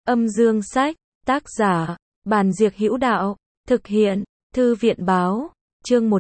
Âm dương sách, tác giả, Bàn Diệc Hữu Đạo, thực hiện, Thư viện báo, chương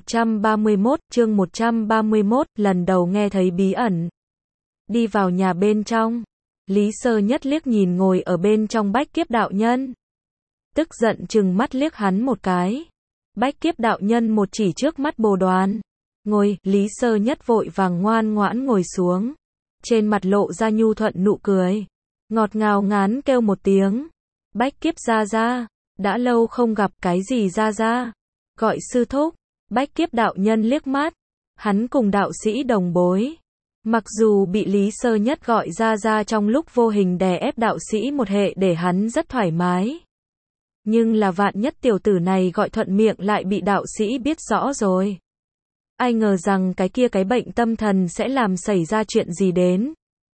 131, lần đầu nghe thấy bí ẩn. Đi vào nhà bên trong, Lý Sơ Nhất liếc nhìn ngồi ở bên trong Bách Kiếp đạo nhân. Tức giận trừng mắt liếc hắn một cái. Bách Kiếp đạo nhân một chỉ trước mắt Bồ Đoàn. Ngồi, Lý Sơ Nhất vội vàng ngoan ngoãn ngồi xuống. Trên mặt lộ ra nhu thuận nụ cười. Ngọt ngào ngán kêu một tiếng. Bách Kiếp gia gia, đã lâu không gặp, cái gì gia gia? Gọi sư thúc. Bách Kiếp đạo nhân liếc mắt. Hắn cùng đạo sĩ đồng bối. Mặc dù bị Lý Sơ Nhất gọi gia gia trong lúc vô hình đè ép đạo sĩ một hệ để hắn rất thoải mái. Nhưng là vạn nhất tiểu tử này gọi thuận miệng lại bị đạo sĩ biết rõ rồi. Ai ngờ rằng cái bệnh tâm thần sẽ làm xảy ra chuyện gì đến.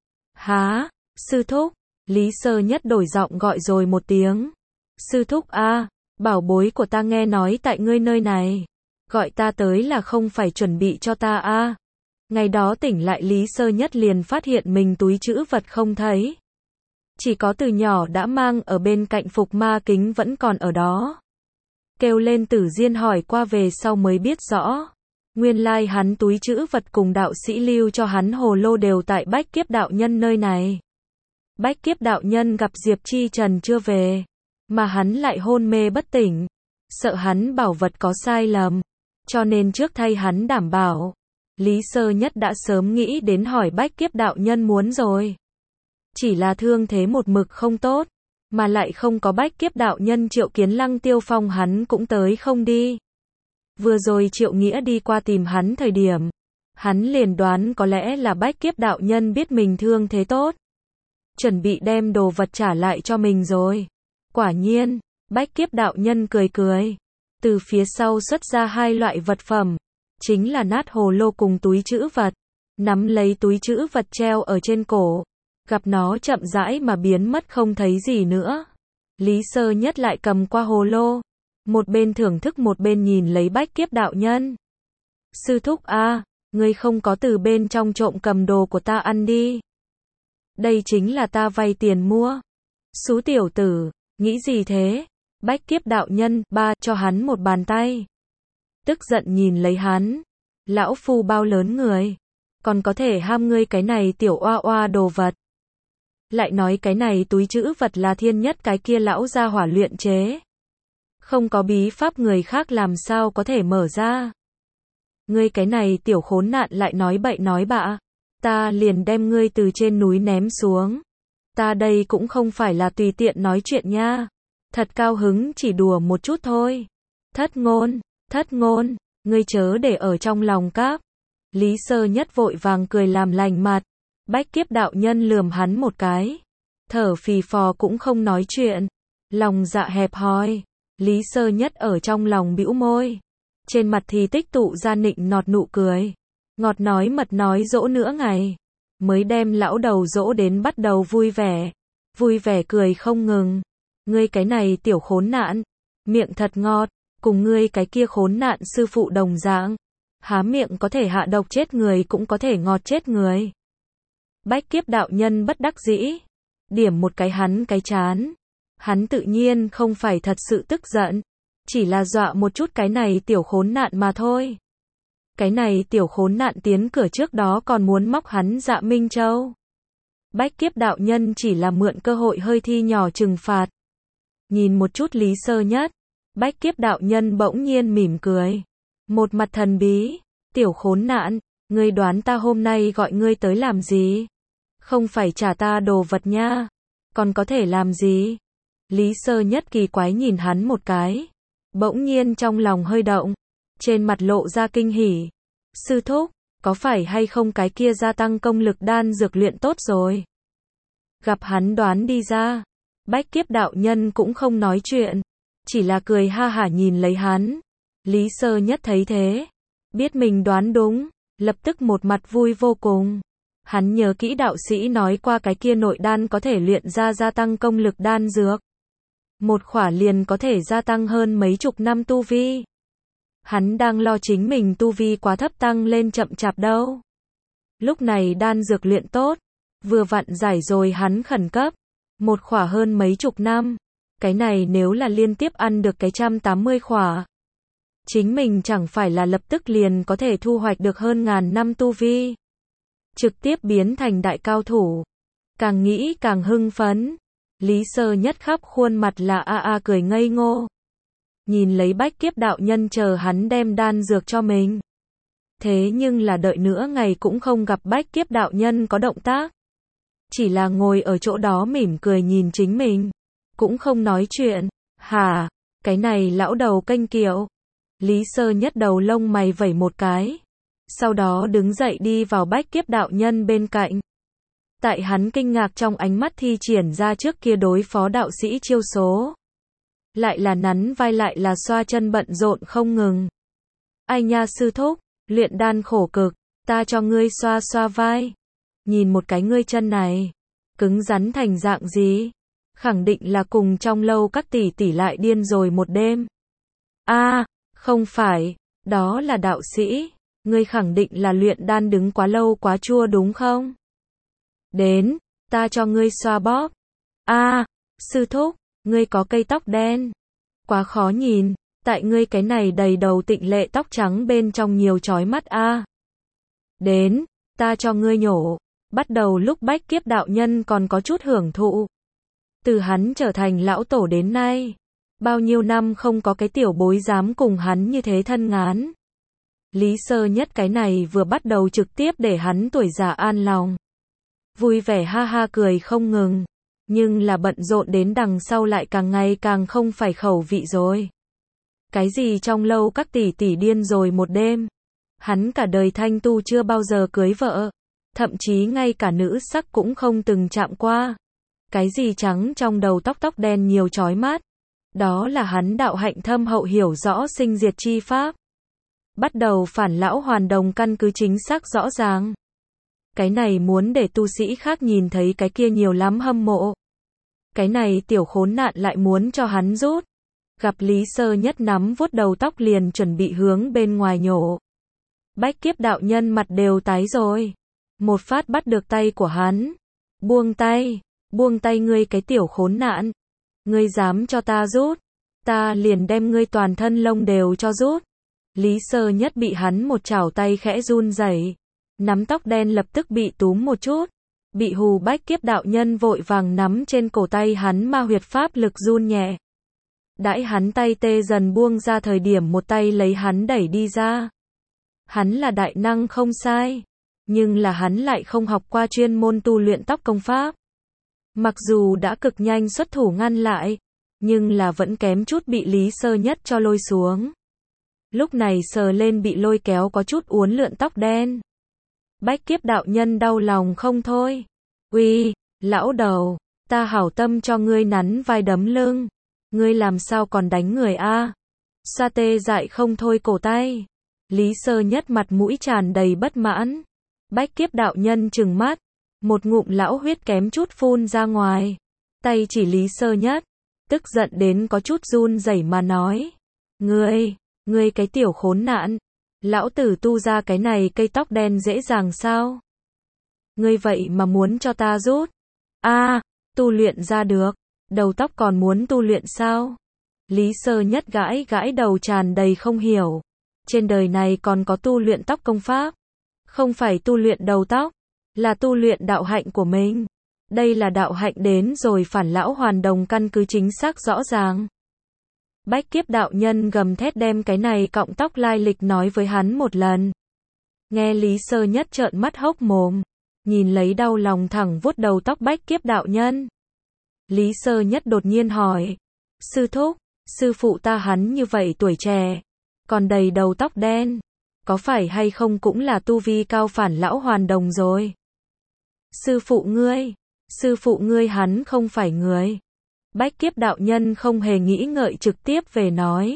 Há, sư thúc, Lý Sơ Nhất đổi giọng gọi rồi một tiếng. Sư thúc a, bảo bối của ta nghe nói tại ngươi nơi này. Gọi ta tới là không phải chuẩn bị cho ta a. Ngày đó tỉnh lại Lý Sơ Nhất liền phát hiện mình túi trữ vật không thấy. Chỉ có từ nhỏ đã mang ở bên cạnh phục ma kính vẫn còn ở đó. Kêu lên Tử Diên hỏi qua về sau mới biết rõ. Nguyên lai hắn túi trữ vật cùng đạo sĩ lưu cho hắn hồ lô đều tại Bách Kiếp đạo nhân nơi này. Bách Kiếp đạo nhân gặp Diệp Chi Trần chưa về, mà hắn lại hôn mê bất tỉnh. Sợ hắn bảo vật có sai lầm, cho nên trước thay hắn đảm bảo. Lý Sơ Nhất đã sớm nghĩ đến hỏi Bách Kiếp đạo nhân muốn rồi. Chỉ là thương thế một mực không tốt, mà lại không có Bách Kiếp đạo nhân Triệu Kiến Lăng Tiêu Phong hắn cũng tới không đi. Vừa rồi Triệu Nghĩa đi qua tìm hắn thời điểm, hắn liền đoán có lẽ là Bách Kiếp đạo nhân biết mình thương thế tốt, chuẩn bị đem đồ vật trả lại cho mình rồi. Quả nhiên, Bách Kiếp đạo nhân cười cười, từ phía sau xuất ra hai loại vật phẩm, chính là nát hồ lô cùng túi trữ vật. Nắm lấy túi trữ vật treo ở trên cổ, gặp nó chậm rãi mà biến mất không thấy gì nữa. Lý Sơ Nhất lại cầm qua hồ lô, một bên thưởng thức một bên nhìn lấy Bách Kiếp đạo nhân. Sư thúc a, ngươi không có từ bên trong trộm cầm đồ của ta ăn đi. Đây chính là ta vay tiền mua. Xú tiểu tử, nghĩ gì thế? Bách Kiếp đạo nhân, cho hắn một bàn tay. Tức giận nhìn lấy hắn. Lão phu bao lớn người, còn có thể ham ngươi cái này tiểu oa oa đồ vật. Lại nói cái này túi trữ vật là thiên nhất cái kia lão gia hỏa luyện chế. Không có bí pháp người khác làm sao có thể mở ra. Ngươi cái này tiểu khốn nạn lại nói bậy nói bạ. Ta liền đem ngươi từ trên núi ném xuống. Ta đây cũng không phải là tùy tiện nói chuyện nha. Thật cao hứng chỉ đùa một chút thôi. Thất ngôn, ngươi chớ để ở trong lòng các. Lý Sơ Nhất vội vàng cười làm lành mặt. Bách Kiếp đạo nhân lườm hắn một cái. Thở phì phò cũng không nói chuyện. Lòng dạ hẹp hòi. Lý Sơ Nhất ở trong lòng bĩu môi. Trên mặt thì tích tụ ra nịnh nọt nụ cười. Ngọt nói mật nói dỗ nửa ngày. Mới đem lão đầu dỗ đến bắt đầu vui vẻ. Vui vẻ cười không ngừng. Ngươi cái này tiểu khốn nạn. Miệng thật ngọt. Cùng ngươi cái kia khốn nạn sư phụ đồng dạng. Há miệng có thể hạ độc chết người cũng có thể ngọt chết người. Bách Kiếp đạo nhân bất đắc dĩ. Điểm một cái hắn cái chán. Hắn tự nhiên không phải thật sự tức giận. Chỉ là dọa một chút cái này tiểu khốn nạn mà thôi. Cái này tiểu khốn nạn tiến cửa trước đó còn muốn móc hắn Dạ Minh Châu. Bách Kiếp đạo nhân chỉ là mượn cơ hội hơi thi nhỏ trừng phạt. Nhìn một chút Lý Sơ Nhất. Bách Kiếp đạo nhân bỗng nhiên mỉm cười. Một mặt thần bí. Tiểu khốn nạn, ngươi đoán ta hôm nay gọi ngươi tới làm gì? Không phải trả ta đồ vật nha. Còn có thể làm gì? Lý Sơ Nhất kỳ quái nhìn hắn một cái. Bỗng nhiên trong lòng hơi động. Trên mặt lộ ra kinh hỉ. Sư thúc, có phải hay không cái kia gia tăng công lực đan dược luyện tốt rồi? Gặp hắn đoán đi ra. Bách Kiếp đạo nhân cũng không nói chuyện. Chỉ là cười ha hả nhìn lấy hắn. Lý Sơ Nhất thấy thế. Biết mình đoán đúng. Lập tức một mặt vui vô cùng. Hắn nhớ kỹ đạo sĩ nói qua cái kia nội đan có thể luyện ra gia tăng công lực đan dược. Một khỏa liền có thể gia tăng hơn mấy chục năm tu vi. Hắn đang lo chính mình tu vi quá thấp tăng lên chậm chạp đâu. Lúc này đan dược luyện tốt. Vừa vặn giải rồi hắn khẩn cấp. một khỏa hơn mấy chục năm. Cái này nếu là liên tiếp ăn được cái 180 khỏa. Chính mình chẳng phải là lập tức liền có thể thu hoạch được hơn ngàn năm tu vi. Trực tiếp biến thành đại cao thủ. Càng nghĩ càng hưng phấn. Lý Sơ Nhất khắp khuôn mặt là cười ngây ngô. Nhìn lấy Bách Kiếp đạo nhân chờ hắn đem đan dược cho mình. Thế nhưng là đợi nữa ngày cũng không gặp Bách Kiếp đạo nhân có động tác. Chỉ là ngồi ở chỗ đó mỉm cười nhìn chính mình. Cũng không nói chuyện. Hả, cái này lão đầu kênh kiệu. Lý Sơ Nhất đầu lông mày vẩy một cái. Sau đó đứng dậy đi vào Bách Kiếp đạo nhân bên cạnh. Tại hắn kinh ngạc trong ánh mắt thi triển ra trước kia đối phó đạo sĩ chiêu số. Lại là nắn vai lại là xoa chân bận rộn không ngừng. Ai nha sư thúc, luyện đan khổ cực, ta cho ngươi xoa xoa vai. Nhìn một cái ngươi chân này, cứng rắn thành dạng gì? Khẳng định là cùng trong lâu các tỷ tỷ lại điên rồi một đêm. Không phải, đó là đạo sĩ, ngươi khẳng định là luyện đan đứng quá lâu quá chua đúng không? Đến, ta cho ngươi xoa bóp. Sư thúc, ngươi có cây tóc đen. Quá khó nhìn, tại ngươi cái này đầy đầu tịnh lệ tóc trắng bên trong nhiều chói mắt Đến, ta cho ngươi nhổ. Bắt đầu lúc Bách Kiếp đạo nhân còn có chút hưởng thụ. Từ hắn trở thành lão tổ đến nay, bao nhiêu năm không có cái tiểu bối dám cùng hắn như thế thân ngán. Lý Sơ Nhất cái này vừa bắt đầu trực tiếp để hắn tuổi già an lòng. Vui vẻ ha ha cười không ngừng. Nhưng là bận rộn đến đằng sau lại càng ngày càng không phải khẩu vị rồi. Cái gì trong lâu các tỷ tỷ điên rồi một đêm. Hắn cả đời thanh tu chưa bao giờ cưới vợ. Thậm chí ngay cả nữ sắc cũng không từng chạm qua. Cái gì trắng trong đầu tóc đen nhiều chói mắt. Đó là hắn đạo hạnh thâm hậu hiểu rõ sinh diệt chi pháp. Bắt đầu phản lão hoàn đồng căn cứ chính xác rõ ràng. Cái này muốn để tu sĩ khác nhìn thấy cái kia nhiều lắm hâm mộ. Cái này tiểu khốn nạn lại muốn cho hắn rút. Gặp Lý Sơ Nhất nắm vuốt đầu tóc liền chuẩn bị hướng bên ngoài nhổ. Bách Kiếp đạo nhân mặt đều tái rồi. Một phát bắt được tay của hắn. Buông tay ngươi cái tiểu khốn nạn. Ngươi dám cho ta rút. Ta liền đem ngươi toàn thân lông đều cho rút. Lý Sơ Nhất bị hắn một chảo tay khẽ run rẩy. Nắm tóc đen lập tức bị túm một chút. Bị hù Bách Kiếp đạo nhân vội vàng nắm trên cổ tay hắn ma huyệt pháp lực run nhẹ. Đãi hắn tay tê dần buông ra thời điểm một tay lấy hắn đẩy đi ra. Hắn là đại năng không sai. Nhưng là hắn lại không học qua chuyên môn tu luyện tóc công pháp. Mặc dù đã cực nhanh xuất thủ ngăn lại. Nhưng là vẫn kém chút bị Lý Sơ Nhất cho lôi xuống. Lúc này sờ lên bị lôi kéo có chút uốn lượn tóc đen. Bách Kiếp đạo nhân đau lòng không thôi. Uy, lão đầu, ta hảo tâm cho ngươi nắn vai đấm lưng. Ngươi làm sao còn đánh người Sa tê dại không thôi cổ tay. Lý Sơ Nhất mặt mũi tràn đầy bất mãn. Bách Kiếp đạo nhân trừng mắt. Một ngụm lão huyết kém chút phun ra ngoài. Tay chỉ Lý Sơ Nhất. Tức giận đến có chút run rẩy mà nói. Ngươi cái tiểu khốn nạn. Lão tử tu ra cái này cây tóc đen dễ dàng sao? Ngươi vậy mà muốn cho ta rút? Tu luyện ra được. Đầu tóc còn muốn tu luyện sao? Lý Sơ Nhất gãi đầu tràn đầy không hiểu. Trên đời này còn có tu luyện tóc công pháp. Không phải tu luyện đầu tóc. Là tu luyện đạo hạnh của mình. Đây là đạo hạnh đến rồi phản lão hoàn đồng căn cứ chính xác rõ ràng. Bách Kiếp đạo nhân gầm thét đem cái này cọng tóc lai lịch nói với hắn một lần. Nghe Lý Sơ Nhất trợn mắt hốc mồm. Nhìn lấy đau lòng thẳng vuốt đầu tóc Bách Kiếp đạo nhân. Lý Sơ Nhất đột nhiên hỏi. Sư thúc, sư phụ ta hắn như vậy tuổi trẻ. Còn đầy đầu tóc đen. Có phải hay không cũng là tu vi cao phản lão hoàn đồng rồi. Sư phụ ngươi hắn không phải người. Bách Kiếp đạo nhân không hề nghĩ ngợi trực tiếp về nói.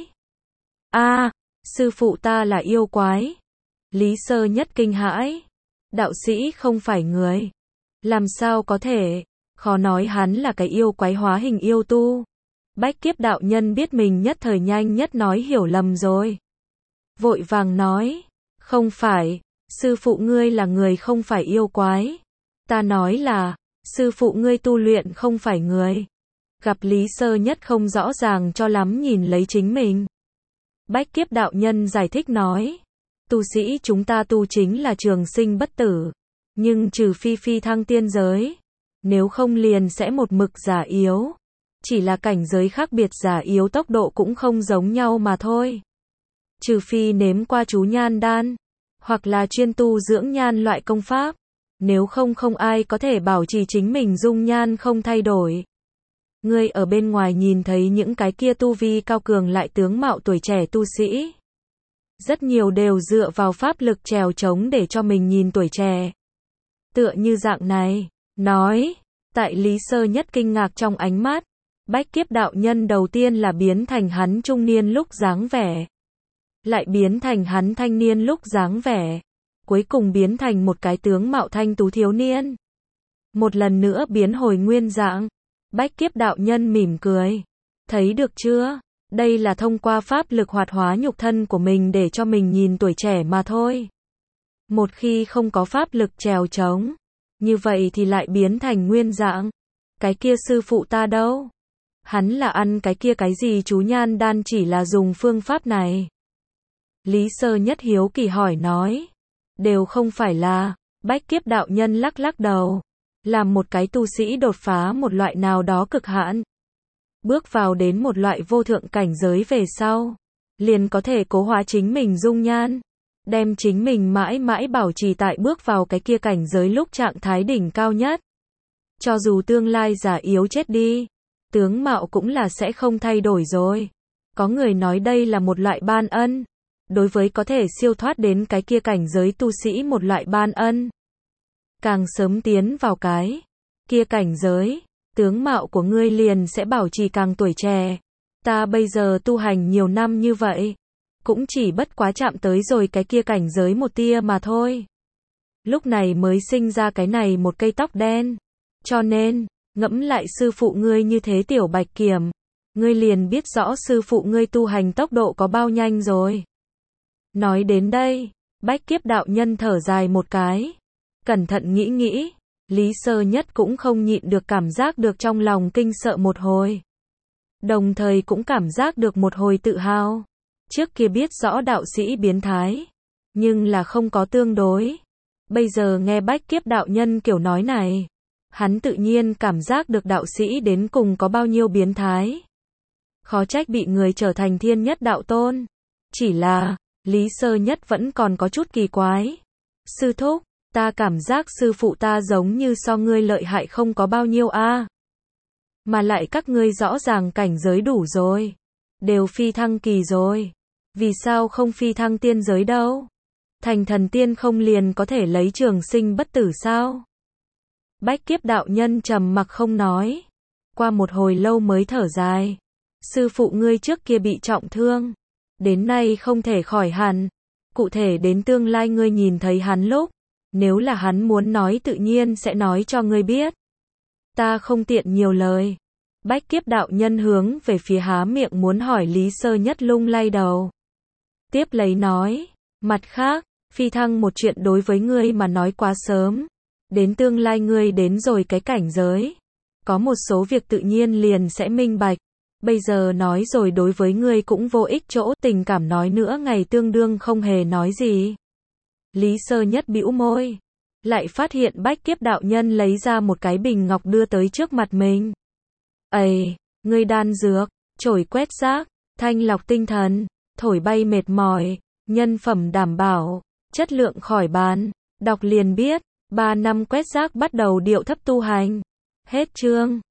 Sư phụ ta là yêu quái. Lý Sơ Nhất kinh hãi. Đạo sĩ không phải người. Làm sao có thể, khó nói hắn là cái yêu quái hóa hình yêu tu. Bách Kiếp đạo nhân biết mình nhất thời nhanh nhất nói hiểu lầm rồi. Vội vàng nói. Không phải, sư phụ ngươi là người không phải yêu quái. Ta nói là, Sư phụ ngươi tu luyện không phải người. Gặp Lý Sơ Nhất không rõ ràng cho lắm nhìn lấy chính mình. Bách Kiếp đạo nhân giải thích nói. Tu sĩ chúng ta tu chính là trường sinh bất tử. Nhưng trừ phi phi thăng tiên giới. Nếu không liền sẽ một mực giả yếu. Chỉ là cảnh giới khác biệt giả yếu tốc độ cũng không giống nhau mà thôi. Trừ phi nếm qua chú nhan đan. Hoặc là chuyên tu dưỡng nhan loại công pháp. Nếu không không ai có thể bảo trì chính mình dung nhan không thay đổi. Ngươi ở bên ngoài nhìn thấy những cái kia tu vi cao cường lại tướng mạo tuổi trẻ tu sĩ. Rất nhiều đều dựa vào pháp lực trèo trống để cho mình nhìn tuổi trẻ. Tựa như dạng này, nói, tại Lý Sơ Nhất kinh ngạc trong ánh mắt, Bách Kiếp đạo nhân đầu tiên là biến thành hắn trung niên lúc dáng vẻ. Lại biến thành hắn thanh niên lúc dáng vẻ. Cuối cùng biến thành một cái tướng mạo thanh tú thiếu niên. Một lần nữa biến hồi nguyên dạng. Bách Kiếp đạo nhân mỉm cười. Thấy được chưa? Đây là thông qua pháp lực hoạt hóa nhục thân của mình để cho mình nhìn tuổi trẻ mà thôi. Một khi không có pháp lực trèo trống, như vậy thì lại biến thành nguyên dạng. Cái kia sư phụ ta đâu? Hắn là ăn cái kia cái gì chú nhan đan chỉ là dùng phương pháp này. Lý Sơ Nhất hiếu kỳ hỏi nói. Đều không phải là, Bách Kiếp đạo nhân lắc lắc đầu. Làm một cái tu sĩ đột phá một loại nào đó cực hạn. Bước vào đến một loại vô thượng cảnh giới về sau. Liền có thể cố hóa chính mình dung nhan. Đem chính mình mãi mãi bảo trì tại bước vào cái kia cảnh giới lúc trạng thái đỉnh cao nhất. Cho dù tương lai giả yếu chết đi. Tướng mạo cũng là sẽ không thay đổi rồi. Có người nói đây là một loại ban ân. Đối với có thể siêu thoát đến cái kia cảnh giới tu sĩ một loại ban ân. Càng sớm tiến vào cái kia cảnh giới, tướng mạo của ngươi liền sẽ bảo trì càng tuổi trẻ. Ta bây giờ tu hành nhiều năm như vậy, cũng chỉ bất quá chạm tới rồi cái kia cảnh giới một tia mà thôi. Lúc này mới sinh ra cái này một cây tóc đen. Cho nên, ngẫm lại sư phụ ngươi như thế Tiểu Bạch Kiểm, ngươi liền biết rõ sư phụ ngươi tu hành tốc độ có bao nhanh rồi. Nói đến đây, Bách Kiếp đạo nhân thở dài một cái. Cẩn thận nghĩ nghĩ, Lý Sơ Nhất cũng không nhịn được cảm giác được trong lòng kinh sợ một hồi. Đồng thời cũng cảm giác được một hồi tự hào. Trước kia biết rõ đạo sĩ biến thái, nhưng là không có tương đối. Bây giờ nghe Bách Kiếp đạo nhân kiểu nói này, hắn tự nhiên cảm giác được đạo sĩ đến cùng có bao nhiêu biến thái. Khó trách bị người trở thành thiên nhất đạo tôn. Chỉ là, Lý Sơ Nhất vẫn còn có chút kỳ quái. Sư thúc, ta cảm giác sư phụ ta giống như so ngươi lợi hại không có bao nhiêu a. Mà lại các ngươi rõ ràng cảnh giới đủ rồi. Đều phi thăng kỳ rồi. Vì sao không phi thăng tiên giới đâu? Thành thần tiên không liền có thể lấy trường sinh bất tử sao? Bách Kiếp đạo nhân trầm mặc không nói. Qua một hồi lâu mới thở dài. Sư phụ ngươi trước kia bị trọng thương. Đến nay không thể khỏi hẳn. Cụ thể đến tương lai ngươi nhìn thấy hắn lúc. Nếu là hắn muốn nói tự nhiên sẽ nói cho ngươi biết. Ta không tiện nhiều lời. Bách Kiếp đạo nhân hướng về phía há miệng muốn hỏi Lý Sơ Nhất lung lay đầu. Tiếp lấy nói. Mặt khác, phi thăng một chuyện đối với ngươi mà nói quá sớm. Đến tương lai ngươi đến rồi cái cảnh giới. Có một số việc tự nhiên liền sẽ minh bạch. Bây giờ nói rồi đối với ngươi cũng vô ích chỗ tình cảm nói nữa ngày tương đương không hề nói gì. Lý Sơ Nhất bĩu môi. Lại phát hiện Bách Kiếp đạo nhân lấy ra một cái bình ngọc đưa tới trước mặt mình. Ây, ngươi đan dược, chổi quét rác, thanh lọc tinh thần, thổi bay mệt mỏi, nhân phẩm đảm bảo, chất lượng khỏi bàn. Đọc liền biết, 3 năm quét rác bắt đầu điệu thấp tu hành. Hết chương.